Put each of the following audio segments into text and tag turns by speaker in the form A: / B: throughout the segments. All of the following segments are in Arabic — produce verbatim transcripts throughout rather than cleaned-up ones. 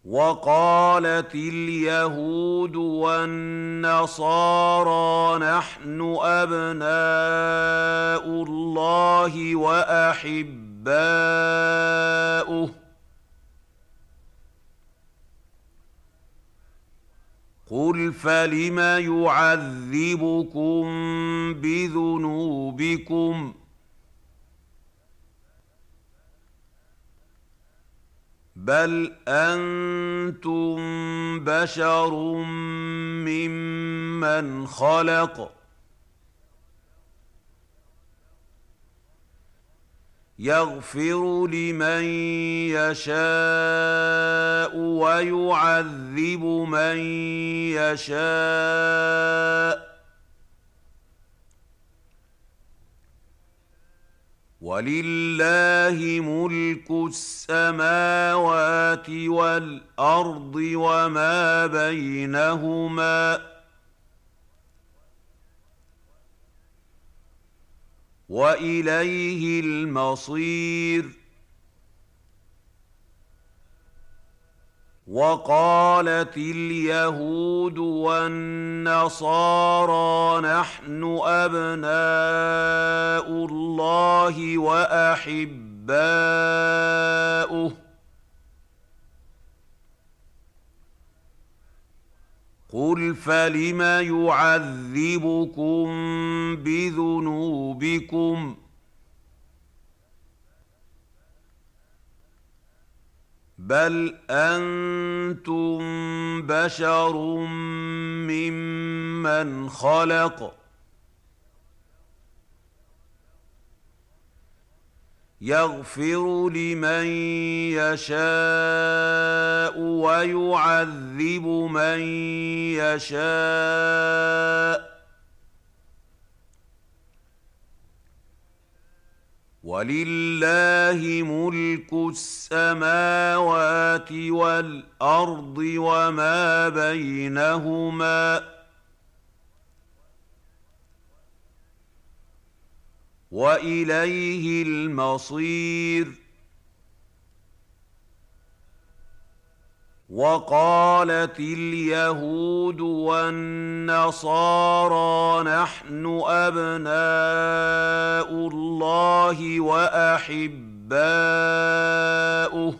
A: وقالت اليهود والنصارى نحن أبناء الله وأحباؤه قل فلم يعذبكم بذنوبكم بل أنتم بشر ممن خلق يغفر لمن يشاء ويعذب من يشاء ولله ملك السماوات والأرض وما بينهما وإليه المصير وقالت اليهود والنصارى نحن أبناء الله وأحباؤه قل فلم يعذبكم بذنوبكم بل أنتم بشر ممن خلق يغفر لمن يشاء ويعذب من يشاء ولله ملك السماوات والأرض وما بينهما وإليه المصير وقالت اليهود والنصارى نحن أبناء الله وأحباؤه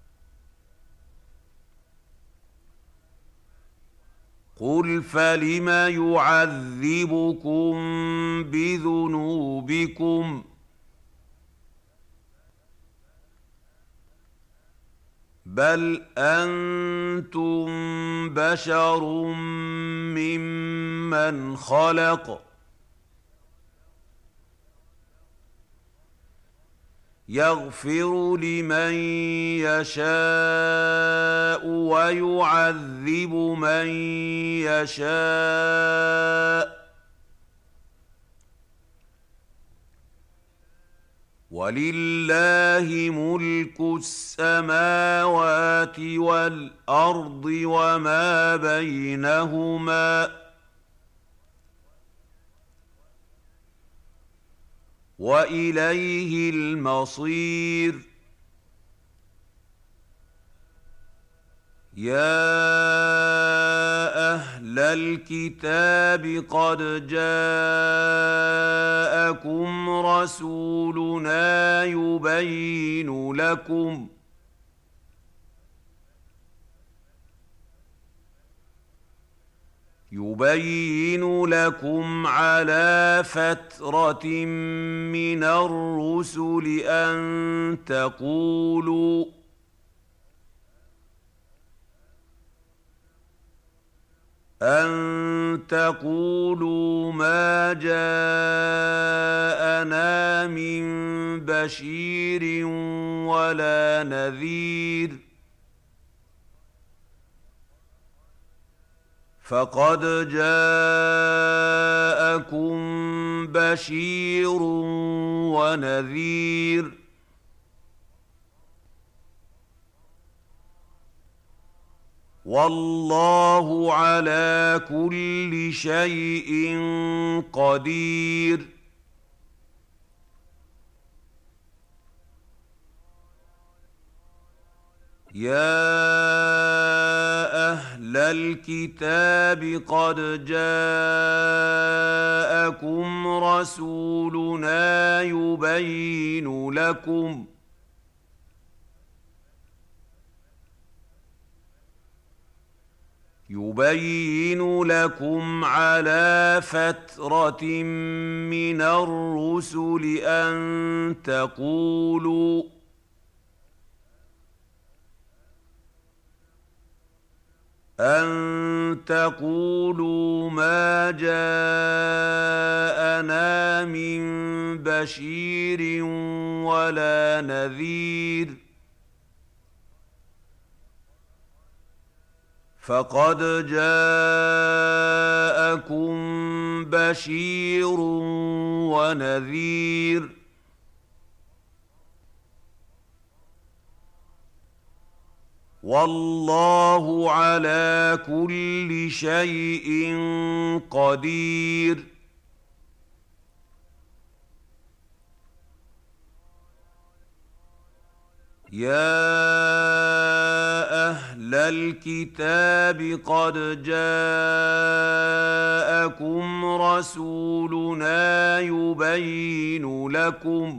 A: قل فلم يعذبكم بذنوبكم بل أنتم بشر ممن خلق يغفر لمن يشاء ويعذب من يشاء ولله ملك السماوات والأرض وما بينهما وإليه المصير يا أهل الكتاب قد جاءكم رسولنا يبين لكم يبين لكم على فترة من الرسل أن تقولوا أن تقولوا ما جاءنا من بشير ولا نذير فقد جاءكم بشير ونذير والله على كل شيء قدير يا الكتاب قد جاءكم رسولنا يبين لكم يبين لكم على فترة من الرسل أن تقولوا أن تقولوا ما جاءنا من بشير ولا نذير فقد جاءكم بشير ونذير والله على كل شيء قدير يا أهل الكتاب قد جاءكم رسولنا يبين لكم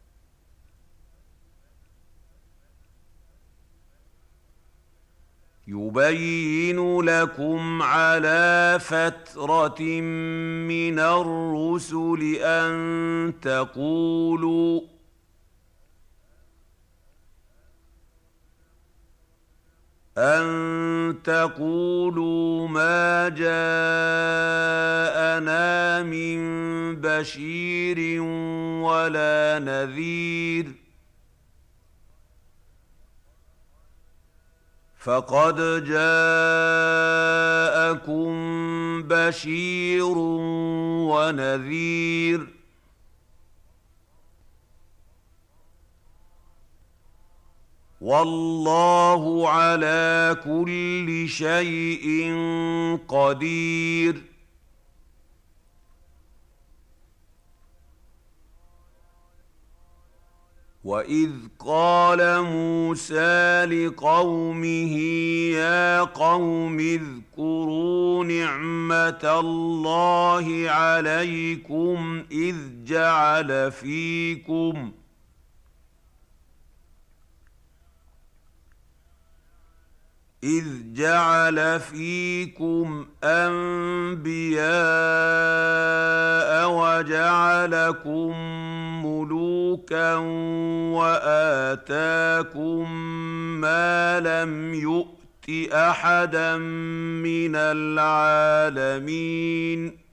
A: يبين لكم على فترة من الرسل أن تقولوا أن تقولوا ما جاءنا من بشير ولا نذير فقد جاءكم بشير ونذير والله على كل شيء قدير وإذ قال موسى لقومه يا قوم اذكروا نعمة الله عليكم إذ جعل فيكم إذ جعل فيكم أنبياء وجعلكم ملوكا وآتاكم ما لم يؤت أحدا من العالمين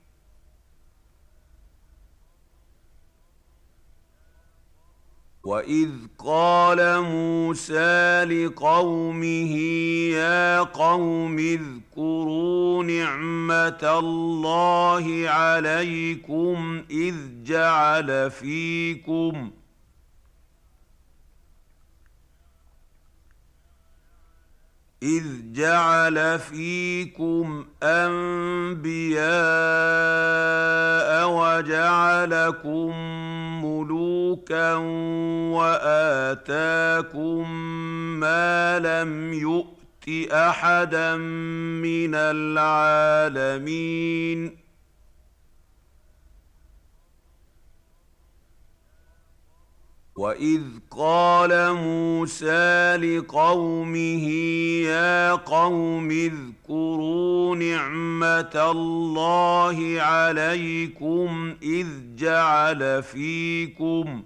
A: وإذ قال موسى لقومه يا قوم اذكروا نعمة الله عليكم إذ جعل فيكم إذ جعل فيكم أنبياء وجعلكم ملوكا وآتاكم ما لم يؤت أحدا من العالمين وإذ قال موسى لقومه يا قوم اذكروا نعمة الله عليكم إذ جعل فيكم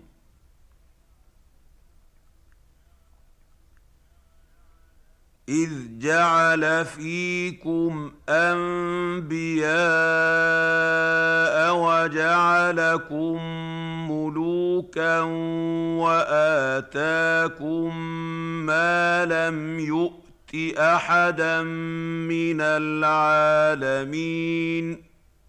A: إذ جعل فيكم أنبياء وجعلكم ملوكا وآتاكم ما لم يؤت أحدا من العالمين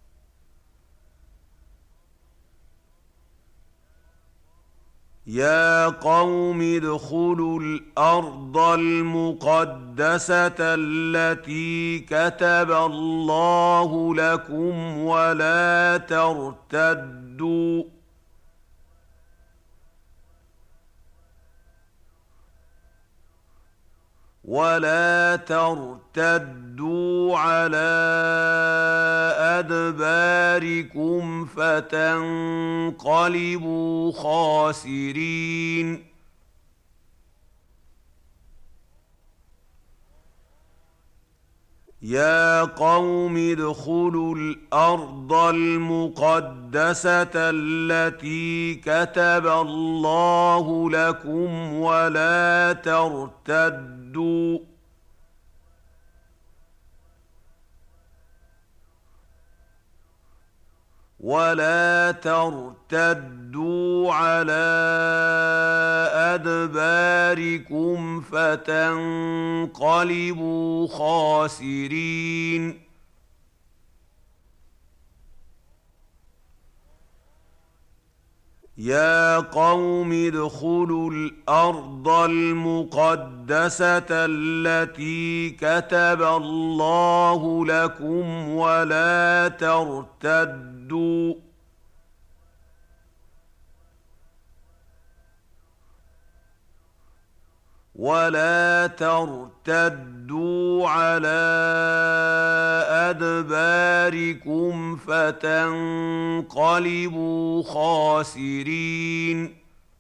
A: يا قوم ادخلوا الأرض المقدسة التي كتب الله لكم ولا ترتدوا ولا ترتدوا على أدباركم فتنقلبوا خاسرين يا قوم ادخلوا الأرض المقدسة التي كتب الله لكم ولا ترتدوا ولا ترتدوا على أدباركم فتنقلبوا خاسرين يا قوم ادخلوا الأرض المقدسة التي كتب الله لكم ولا ترتدوا ولا ترتدوا على أدباركم فتنقلبوا خاسرين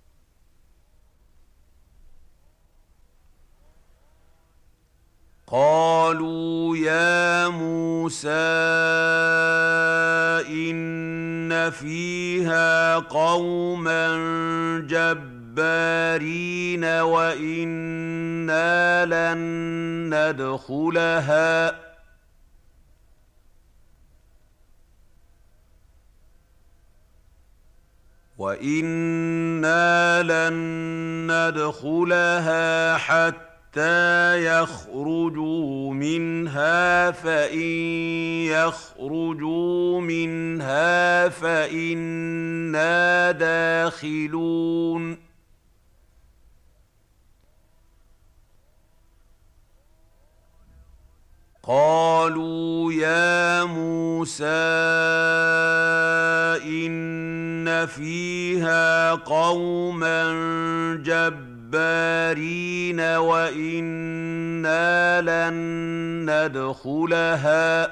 A: قالوا يا موسى إن فيها قوما جبارين وإنا لن ندخلها وإنا لن ندخلها حتى يخرجوا منها فإن يخرجوا منها فإنا داخلون قالوا يا موسى إن فيها قوما جبارين وإنا لن ندخلها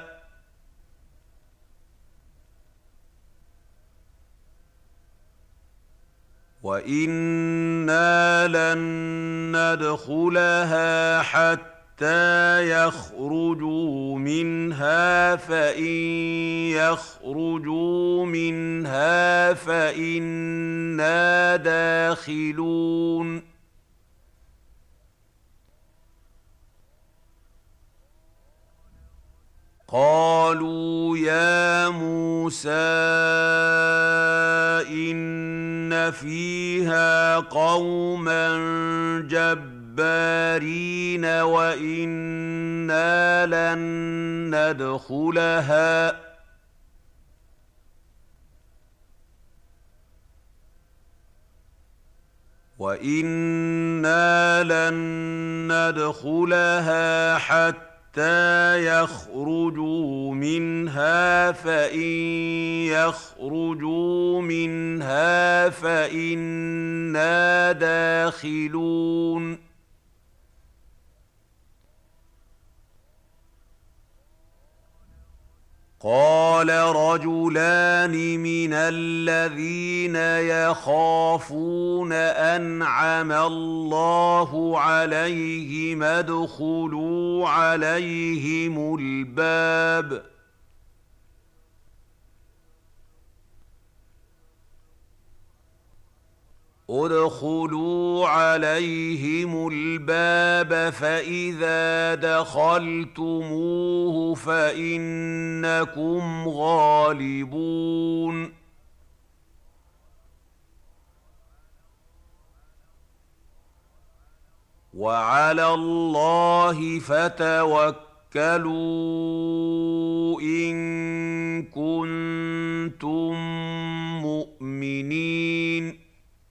A: وإنا لن ندخلها حتى حتى يخرجوا منها فإن يخرجوا منها فإنا داخلون قالوا يا موسى إن فيها قوما جبارين وإنا لن ندخلها وإنا لن ندخلها حتى يخرجوا منها فإن يخرجوا منها فإنا داخلون قال رجلان من الذين يخافون أنعم الله عليهم ادخلوا عليهم الباب ادخلوا عليهم الباب فإذا دخلتموه فإنكم غالبون وعلى الله فتوكلوا إن كنتم مؤمنين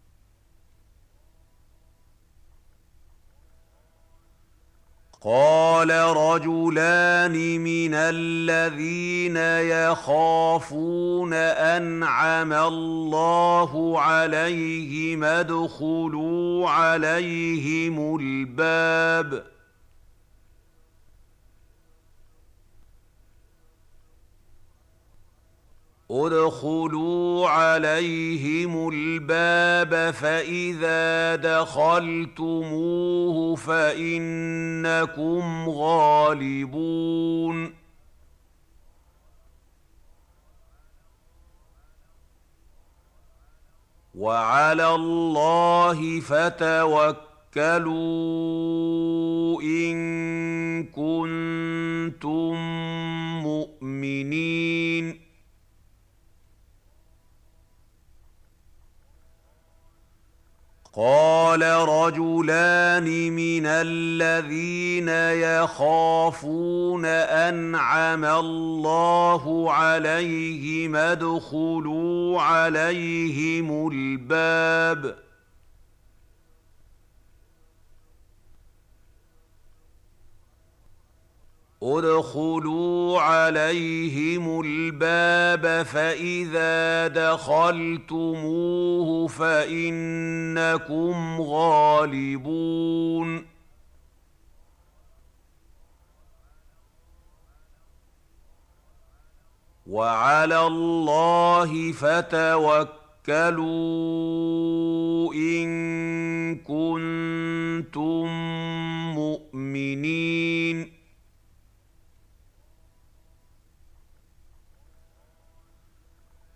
A: قال رجلان من الذين يخافون أنعم الله عليهم ادخلوا عليهم الباب ادخلوا عليهم الباب فإذا دخلتموه فإنكم غالبون وعلى الله فتوكلوا إن كنتم مؤمنين قال رجلان من الذين يخافون أنعم الله عليهم ادخلوا عليهم الباب ادخلوا عليهم الباب فإذا دخلتموه فإنكم غالبون وعلى الله فتوكلوا إن كنتم مؤمنين